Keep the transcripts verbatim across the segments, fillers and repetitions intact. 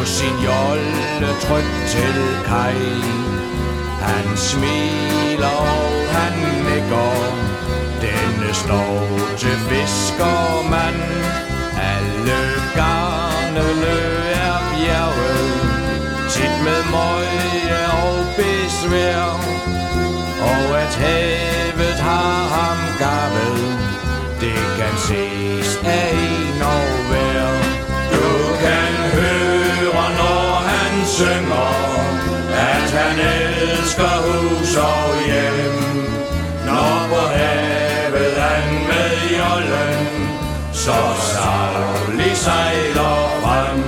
på sin jolle trygt til kaj. Han smiler og han nikker, denne står til fiskermand. Alle garnene er bjerget, tit med møje og besvær, og at havet har ham gavet, det kan ses af en og hver. Du kan høre, når han synger, at han elsker hus og hjem. Når på havet han med jollen, så saglig sejler frem.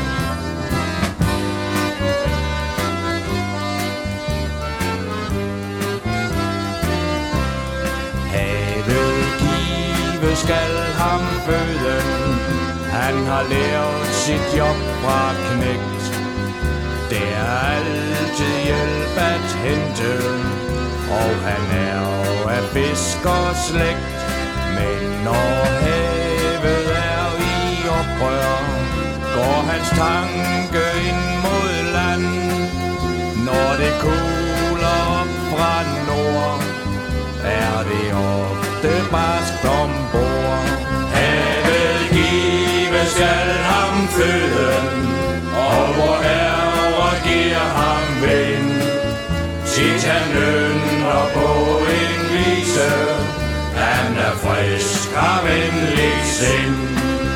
Havet give skal ham føden, han har lært sit job fra knægt. Det er altid hjælp at hente, og han er af fiskerslægt. Men når havet er i oprør, går hans tanke ind mod land. Når det kuler op fra nord, er det ofte barskt ombord. Havet give skal ham føden, og vor Herre giver ham vind. Tit han ynder på en vise, han er frisk og venlig sind.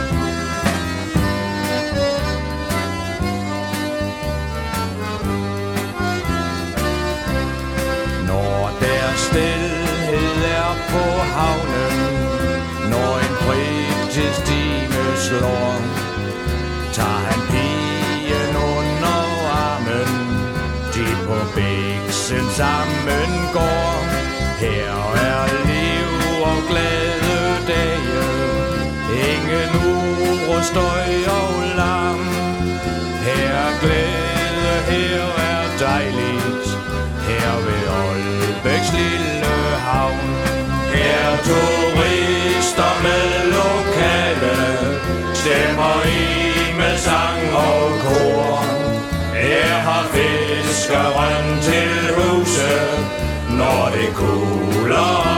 Når der stilhed er på havnen, når en fritidstime slår, tager han pigen under armen, de på biksen sammen går. Her er liv og glade dage, ingen uro, støj og larm. Her er glæde, her er dejligt, her ved Aalbæks lille havn. Her turister med lokale stemmer i med sang og kor. Her har fiskeren til huse, når det kuler